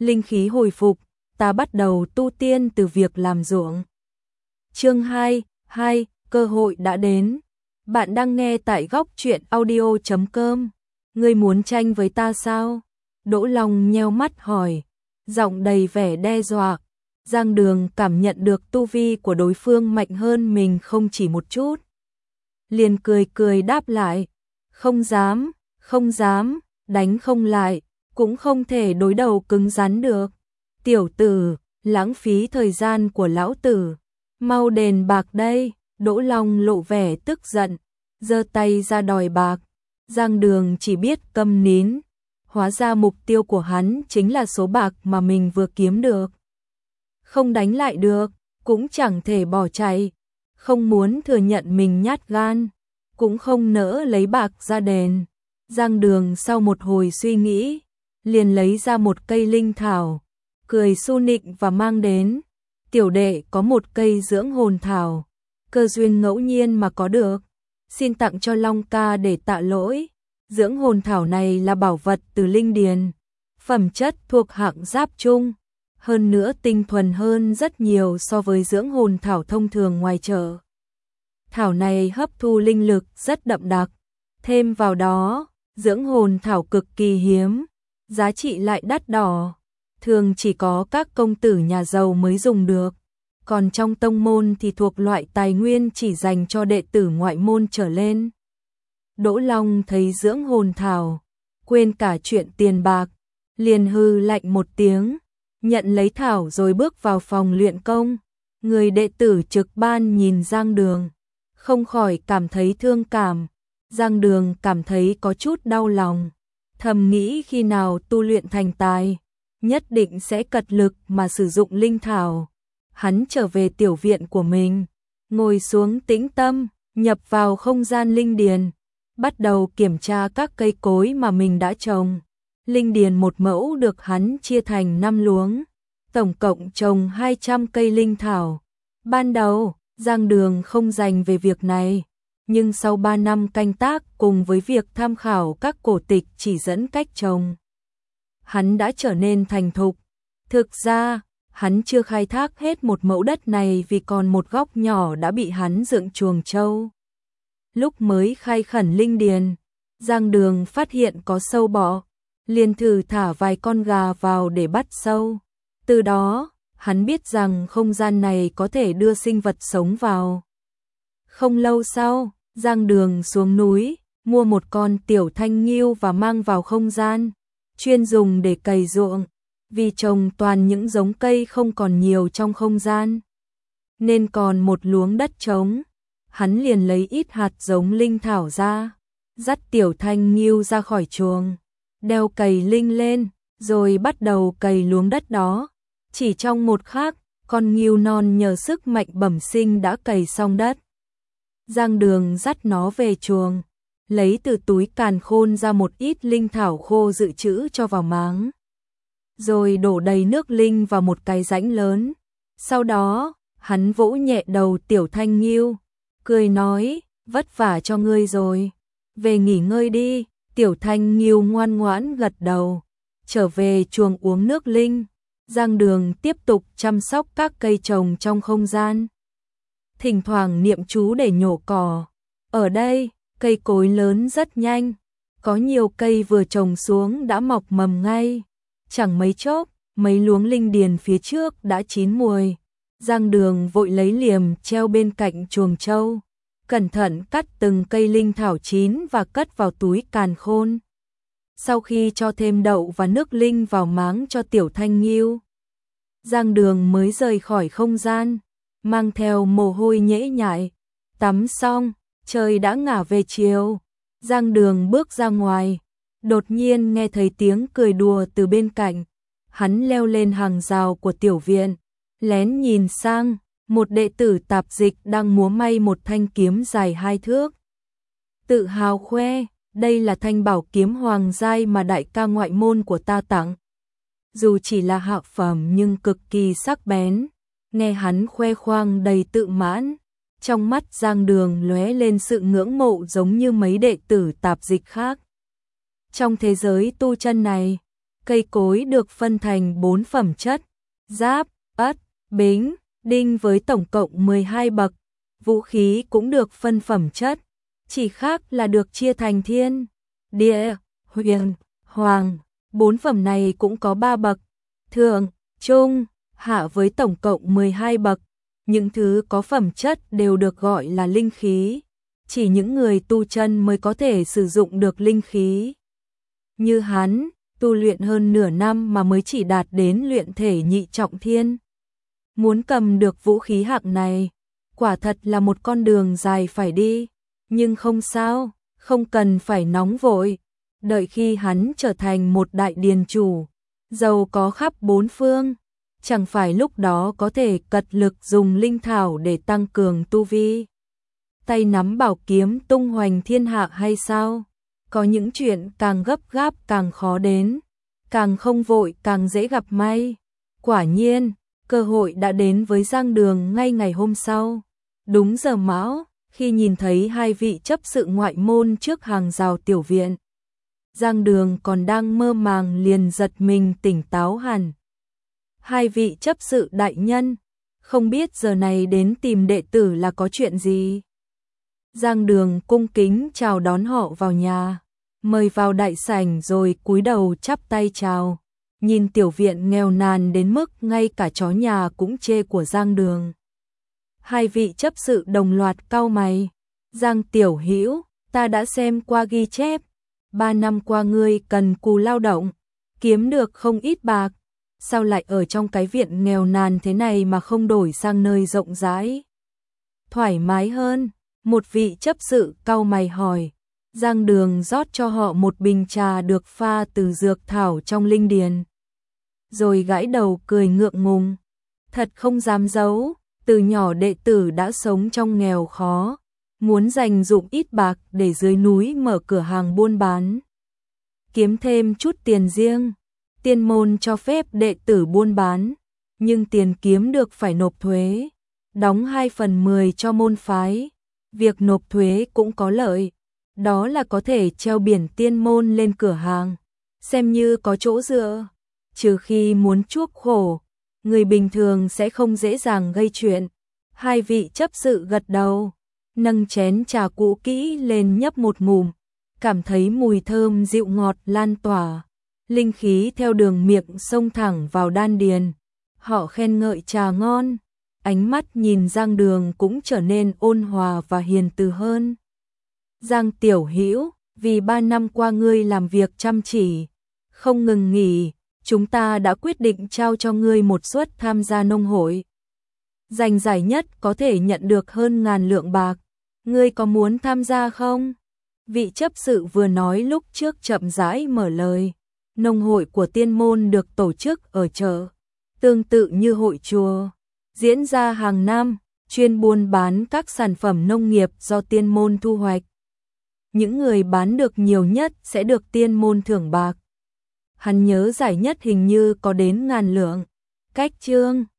linh khí hồi phục, ta bắt đầu tu tiên từ việc làm ruộng. Chương 2, cơ hội đã đến. Bạn đang nghe tại góc truyện audio.com. Ngươi muốn tranh với ta sao? Đỗ Long nheo mắt hỏi, giọng đầy vẻ đe dọa. Giang Đường cảm nhận được tu vi của đối phương mạnh hơn mình không chỉ một chút. Liền cười cười đáp lại, không dám, đánh không lại, cũng không thể đối đầu cứng rắn được. Tiểu tử, lãng phí thời gian của lão tử, mau đền bạc đây. Đỗ Long lộ vẻ tức giận, giơ tay ra đòi bạc. Giang Đường chỉ biết câm nín, hóa ra mục tiêu của hắn chính là số bạc mà mình vừa kiếm được. Không đánh lại được, cũng chẳng thể bỏ chạy, không muốn thừa nhận mình nhát gan, cũng không nỡ lấy bạc ra đền. Giang Đường sau một hồi suy nghĩ, liền lấy ra một cây linh thảo, cười su nịnh và mang đến. Tiểu đệ có một cây dưỡng hồn thảo, cơ duyên ngẫu nhiên mà có được, xin tặng cho Long ca để tạ lỗi. Dưỡng hồn thảo này là bảo vật từ linh điền, phẩm chất thuộc hạng giáp trung, hơn nữa tinh thuần hơn rất nhiều so với dưỡng hồn thảo thông thường ngoài chợ. Thảo này hấp thu linh lực rất đậm đặc, thêm vào đó, dưỡng hồn thảo cực kỳ hiếm, giá trị lại đắt đỏ, thường chỉ có các công tử nhà giàu mới dùng được, còn trong tông môn thì thuộc loại tài nguyên chỉ dành cho đệ tử ngoại môn trở lên. Đỗ Long thấy dưỡng hồn thảo, quên cả chuyện tiền bạc, liền hư lạnh một tiếng, nhận lấy thảo rồi bước vào phòng luyện công. Người đệ tử trực ban nhìn Giang Đường, không khỏi cảm thấy thương cảm. Giang Đường cảm thấy có chút đau lòng, thầm nghĩ khi nào tu luyện thành tài, nhất định sẽ cật lực mà sử dụng linh thảo. Hắn trở về tiểu viện của mình, ngồi xuống tĩnh tâm, nhập vào không gian linh điền, bắt đầu kiểm tra các cây cối mà mình đã trồng. Linh điền một mẫu được hắn chia thành 5 luống, tổng cộng trồng 200 cây linh thảo. Ban đầu, Giang Đường không dành về việc này, nhưng sau 3 năm canh tác cùng với việc tham khảo các cổ tịch chỉ dẫn cách trồng, hắn đã trở nên thành thục. Thực ra, hắn chưa khai thác hết một mẫu đất này vì còn một góc nhỏ đã bị hắn dựng chuồng trâu. Lúc mới khai khẩn linh điền, Giang Đường phát hiện có sâu bọ, liền thử thả vài con gà vào để bắt sâu. Từ đó, hắn biết rằng không gian này có thể đưa sinh vật sống vào. Không lâu sau, Giang Đường xuống núi, mua một con tiểu thanh ngưu và mang vào không gian, chuyên dùng để cày ruộng. Vì trồng toàn những giống cây không còn nhiều trong không gian, nên còn một luống đất trống, hắn liền lấy ít hạt giống linh thảo ra, dắt tiểu thanh ngưu ra khỏi chuồng, đeo cày linh lên, rồi bắt đầu cày luống đất đó. Chỉ trong một khắc, con ngưu non nhờ sức mạnh bẩm sinh đã cày xong đất. Giang Đường dắt nó về chuồng, lấy từ túi càn khôn ra một ít linh thảo khô dự trữ cho vào máng, rồi đổ đầy nước linh vào một cái rãnh lớn. Sau đó, hắn vỗ nhẹ đầu tiểu thanh ngưu, cười nói, vất vả cho ngươi rồi, về nghỉ ngơi đi. Tiểu thanh ngưu ngoan ngoãn gật đầu, trở về chuồng uống nước linh. Giang Đường tiếp tục chăm sóc các cây trồng trong không gian, thỉnh thoảng niệm chú để nhổ cỏ. Ở đây, cây cối lớn rất nhanh, có nhiều cây vừa trồng xuống đã mọc mầm ngay. Chẳng mấy chốc, mấy luống linh điền phía trước đã chín mùi. Giang Đường vội lấy liềm treo bên cạnh chuồng trâu, cẩn thận cắt từng cây linh thảo chín và cất vào túi càn khôn. Sau khi cho thêm đậu và nước linh vào máng cho tiểu thanh ngưu, Giang Đường mới rời khỏi không gian, mang theo mồ hôi nhễ nhại. Tắm xong, trời đã ngả về chiều. Giang Đường bước ra ngoài, đột nhiên nghe thấy tiếng cười đùa từ bên cạnh. Hắn leo lên hàng rào của tiểu viện, lén nhìn sang, một đệ tử tạp dịch đang múa may một thanh kiếm dài 2 thước. Tự hào khoe, đây là thanh bảo kiếm hoàng giai mà đại ca ngoại môn của ta tặng. Dù chỉ là hạ phẩm nhưng cực kỳ sắc bén. Nghe hắn khoe khoang đầy tự mãn, trong mắt Giang Đường lóe lên sự ngưỡng mộ giống như mấy đệ tử tạp dịch khác. Trong thế giới tu chân này, Cây cối được phân thành 4 phẩm chất: giáp, ất, bính, đinh với tổng cộng 12 bậc. Vũ khí cũng được phân phẩm chất, chỉ khác là được chia thành thiên, địa, huyền, hoàng. 4 phẩm này cũng có 3 bậc: thượng, trung, hạ với tổng cộng 12 bậc. Những thứ có phẩm chất đều được gọi là linh khí. Chỉ những người tu chân mới có thể sử dụng được linh khí. Như hắn, tu luyện hơn nửa năm mà mới chỉ đạt đến luyện thể nhị trọng thiên. Muốn cầm được vũ khí hạng này, quả thật là một con đường dài phải đi. Nhưng không sao, không cần phải nóng vội. Đợi khi hắn trở thành một đại điền chủ, giàu có khắp bốn phương, chẳng phải lúc đó có thể cật lực dùng linh thảo để tăng cường tu vi. Tay nắm bảo kiếm tung hoành thiên hạ hay sao? Có những chuyện càng gấp gáp càng khó đến, càng không vội càng dễ gặp may. Quả nhiên, cơ hội đã đến với Giang Đường ngay ngày hôm sau. Đúng giờ mão, khi nhìn thấy hai vị chấp sự ngoại môn trước hàng rào tiểu viện, Giang Đường còn đang mơ màng liền giật mình tỉnh táo hẳn. Hai vị chấp sự đại nhân, không biết giờ này đến tìm đệ tử là có chuyện gì? Giang Đường cung kính chào đón họ vào nhà, mời vào đại sảnh rồi cúi đầu chắp tay chào. Nhìn tiểu viện nghèo nàn đến mức ngay cả chó nhà cũng chê của Giang Đường. Hai vị chấp sự đồng loạt cau mày. Giang tiểu hữu, ta đã xem qua ghi chép, 3 năm qua ngươi cần cù lao động, kiếm được không ít bạc, sao lại ở trong cái viện nghèo nàn thế này mà không đổi sang nơi rộng rãi, thoải mái hơn? Một vị chấp sự cau mày hỏi. Giang Đường rót cho họ một bình trà được pha từ dược thảo trong linh điền, rồi gãi đầu cười ngượng ngùng. Thật không dám giấu, từ nhỏ đệ tử đã sống trong nghèo khó, muốn dành dụm ít bạc để dưới núi mở cửa hàng buôn bán, kiếm thêm chút tiền riêng. Tiên môn cho phép đệ tử buôn bán, nhưng tiền kiếm được phải nộp thuế, đóng 2/10 cho môn phái. Việc nộp thuế cũng có lợi, đó là có thể treo biển tiên môn lên cửa hàng, xem như có chỗ dựa. Trừ khi muốn chuốc khổ, người bình thường sẽ không dễ dàng gây chuyện. Hai vị chấp sự gật đầu, nâng chén trà cũ kỹ lên nhấp một ngụm, cảm thấy mùi thơm dịu ngọt lan tỏa, linh khí theo đường miệng xông thẳng vào đan điền. Họ khen ngợi trà ngon, ánh mắt nhìn Giang Đường cũng trở nên ôn hòa và hiền từ hơn. Giang tiểu hữu, vì 3 năm qua ngươi làm việc chăm chỉ, không ngừng nghỉ, chúng ta đã quyết định trao cho ngươi một suất tham gia nông hội. Giành giải nhất có thể nhận được hơn 1000 lượng bạc. Ngươi có muốn tham gia không? Vị chấp sự vừa nói lúc trước chậm rãi mở lời. Nông hội của tiên môn được tổ chức ở chợ, tương tự như hội chùa, diễn ra hàng năm, chuyên buôn bán các sản phẩm nông nghiệp do tiên môn thu hoạch. Những người bán được nhiều nhất sẽ được tiên môn thưởng bạc. Hắn nhớ giải nhất hình như có đến 1000 lượng. Cách chương